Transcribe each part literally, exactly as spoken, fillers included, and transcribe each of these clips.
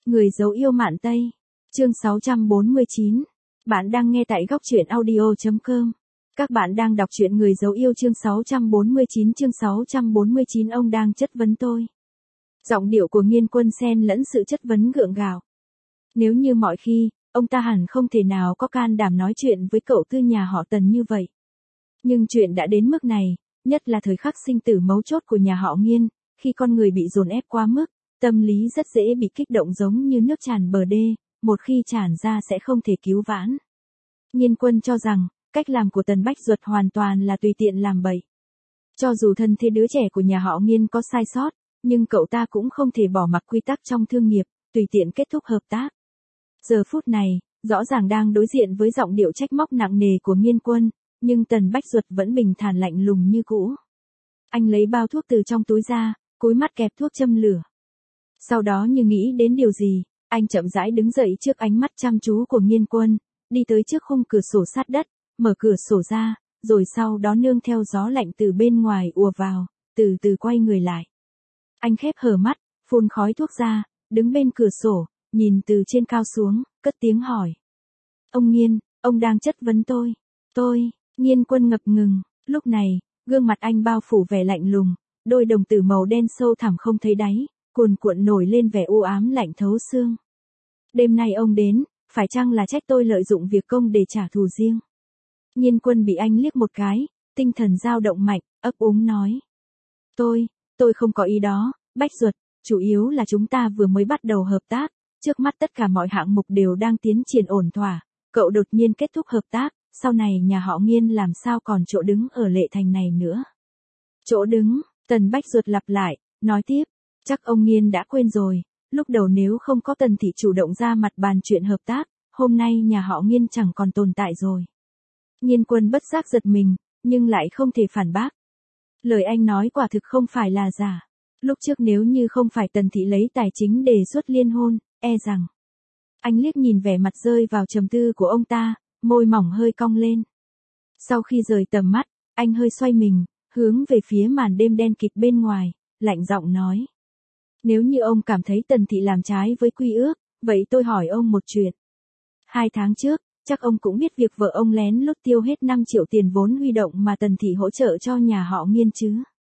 Người dấu yêu Mạn Tây. Chương sáu trăm bốn mươi chín. Bạn đang nghe tại góc truyện audio chấm com. Các bạn đang đọc truyện Người dấu yêu chương sáu trăm bốn mươi chín. Chương sáu trăm bốn mươi chín. Ông đang chất vấn tôi. Giọng điệu của Nghiên Quân xen lẫn sự chất vấn gượng gạo. Nếu như mọi khi, ông ta hẳn không thể nào có can đảm nói chuyện với cậu tư nhà họ Tần như vậy. Nhưng chuyện đã đến mức này, nhất là thời khắc sinh tử mấu chốt của nhà họ Nghiên, khi con người bị dồn ép quá mức, tâm lý rất dễ bị kích động giống như nước tràn bờ đê, một khi tràn ra sẽ không thể cứu vãn. Nghiên Quân cho rằng, cách làm của Tần Bách Duật hoàn toàn là tùy tiện làm bậy. Cho dù thân thế đứa trẻ của nhà họ Nghiên có sai sót, nhưng cậu ta cũng không thể bỏ mặc quy tắc trong thương nghiệp, tùy tiện kết thúc hợp tác. Giờ phút này, rõ ràng đang đối diện với giọng điệu trách móc nặng nề của Nghiên Quân, nhưng Tần Bách Duật vẫn bình thản lạnh lùng như cũ. Anh lấy bao thuốc từ trong túi ra, cúi mắt kẹp thuốc châm lửa. Sau đó như nghĩ đến điều gì, anh chậm rãi đứng dậy trước ánh mắt chăm chú của Nghiên Quân, đi tới trước khung cửa sổ sát đất, mở cửa sổ ra, rồi sau đó nương theo gió lạnh từ bên ngoài ùa vào, từ từ quay người lại. Anh khép hờ mắt, phun khói thuốc ra, đứng bên cửa sổ, nhìn từ trên cao xuống, cất tiếng hỏi. Ông Nghiên, ông đang chất vấn tôi. Tôi, Nghiên Quân ngập ngừng, lúc này, gương mặt anh bao phủ vẻ lạnh lùng, đôi đồng tử màu đen sâu thẳm không thấy đáy, cuồn cuộn nổi lên vẻ u ám lạnh thấu xương. Đêm nay ông đến, phải chăng là trách tôi lợi dụng việc công để trả thù riêng? Nghiên Quân bị anh liếc một cái, tinh thần dao động mạnh, ấp úng nói. Tôi, tôi không có ý đó, Bách Duật, chủ yếu là chúng ta vừa mới bắt đầu hợp tác, trước mắt tất cả mọi hạng mục đều đang tiến triển ổn thỏa, cậu đột nhiên kết thúc hợp tác, sau này nhà họ Nghiên làm sao còn chỗ đứng ở Lệ Thành này nữa. Chỗ đứng, Tần Bách Duật lặp lại, nói tiếp, chắc ông Nghiên đã quên rồi, lúc đầu nếu không có Tần Thị chủ động ra mặt bàn chuyện hợp tác, hôm nay nhà họ Nghiên chẳng còn tồn tại rồi. Nghiên Quân bất giác giật mình, nhưng lại không thể phản bác. Lời anh nói quả thực không phải là giả. Lúc trước nếu như không phải Tần Thị lấy tài chính đề xuất liên hôn, e rằng. Anh liếc nhìn vẻ mặt rơi vào trầm tư của ông ta, môi mỏng hơi cong lên. Sau khi rời tầm mắt, anh hơi xoay mình, hướng về phía màn đêm đen kịt bên ngoài, lạnh giọng nói. Nếu như ông cảm thấy Tần Thị làm trái với quy ước, vậy tôi hỏi ông một chuyện. Hai tháng trước, chắc ông cũng biết việc vợ ông lén lút tiêu hết năm triệu tiền vốn huy động mà Tần Thị hỗ trợ cho nhà họ Nghiên chứ.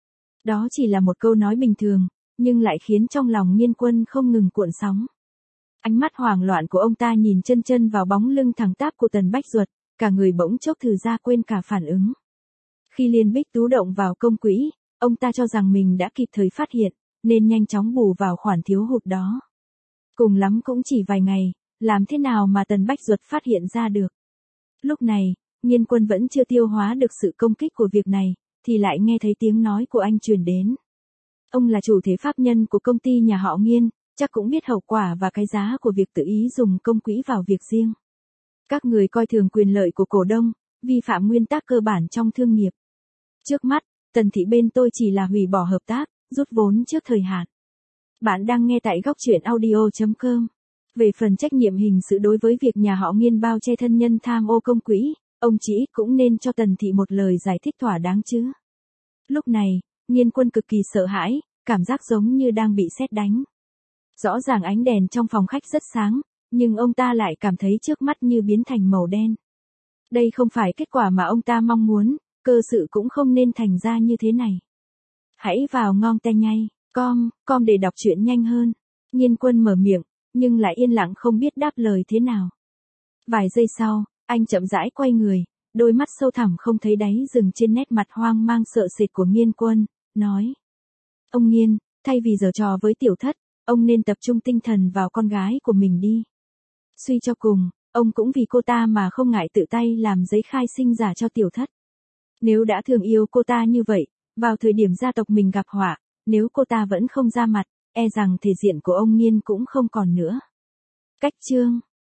Đó chỉ là một câu nói bình thường, nhưng lại khiến trong lòng Nghiên Quân không ngừng cuộn sóng. Ánh mắt hoảng loạn của ông ta nhìn chân chân vào bóng lưng thẳng tắp của Tần Bách Duật, cả người bỗng chốc thừ ra quên cả phản ứng. Khi Liên Bích Tú động vào công quỹ, ông ta cho rằng mình đã kịp thời phát hiện, nên nhanh chóng bù vào khoản thiếu hụt đó. Cùng lắm cũng chỉ vài ngày, làm thế nào mà Tần Bách Duật phát hiện ra được. Lúc này, Nghiên Quân vẫn chưa tiêu hóa được sự công kích của việc này, thì lại nghe thấy tiếng nói của anh truyền đến. Ông là chủ thể pháp nhân của công ty nhà họ Nghiên, chắc cũng biết hậu quả và cái giá của việc tự ý dùng công quỹ vào việc riêng. Các người coi thường quyền lợi của cổ đông, vi phạm nguyên tắc cơ bản trong thương nghiệp. Trước mắt, Tần Thị bên tôi chỉ là hủy bỏ hợp tác, rút vốn trước thời hạn. Bạn đang nghe tại góc truyện audio chấm com. Về phần trách nhiệm hình sự đối với việc nhà họ Nghiên bao che thân nhân tham ô công quỹ, ông chỉ cũng nên cho Tần Thị một lời giải thích thỏa đáng chứ. Lúc này, Nghiên Quân cực kỳ sợ hãi, cảm giác giống như đang bị sét đánh. Rõ ràng ánh đèn trong phòng khách rất sáng, nhưng ông ta lại cảm thấy trước mắt như biến thành màu đen. Đây không phải kết quả mà ông ta mong muốn, cơ sự cũng không nên thành ra như thế này. Hãy vào ngon tay nhay, com, com để đọc truyện nhanh hơn. Nghiên Quân mở miệng, nhưng lại yên lặng không biết đáp lời thế nào. Vài giây sau, anh chậm rãi quay người, đôi mắt sâu thẳm không thấy đáy dừng trên nét mặt hoang mang sợ sệt của Nghiên Quân, nói. Ông Nghiên, thay vì giở trò với tiểu thất, ông nên tập trung tinh thần vào con gái của mình đi. Suy cho cùng, ông cũng vì cô ta mà không ngại tự tay làm giấy khai sinh giả cho tiểu thất. Nếu đã thương yêu cô ta như vậy, vào thời điểm gia tộc mình gặp họa, nếu cô ta vẫn không ra mặt, e rằng thể diện của ông Nghiên cũng không còn nữa. Cách chương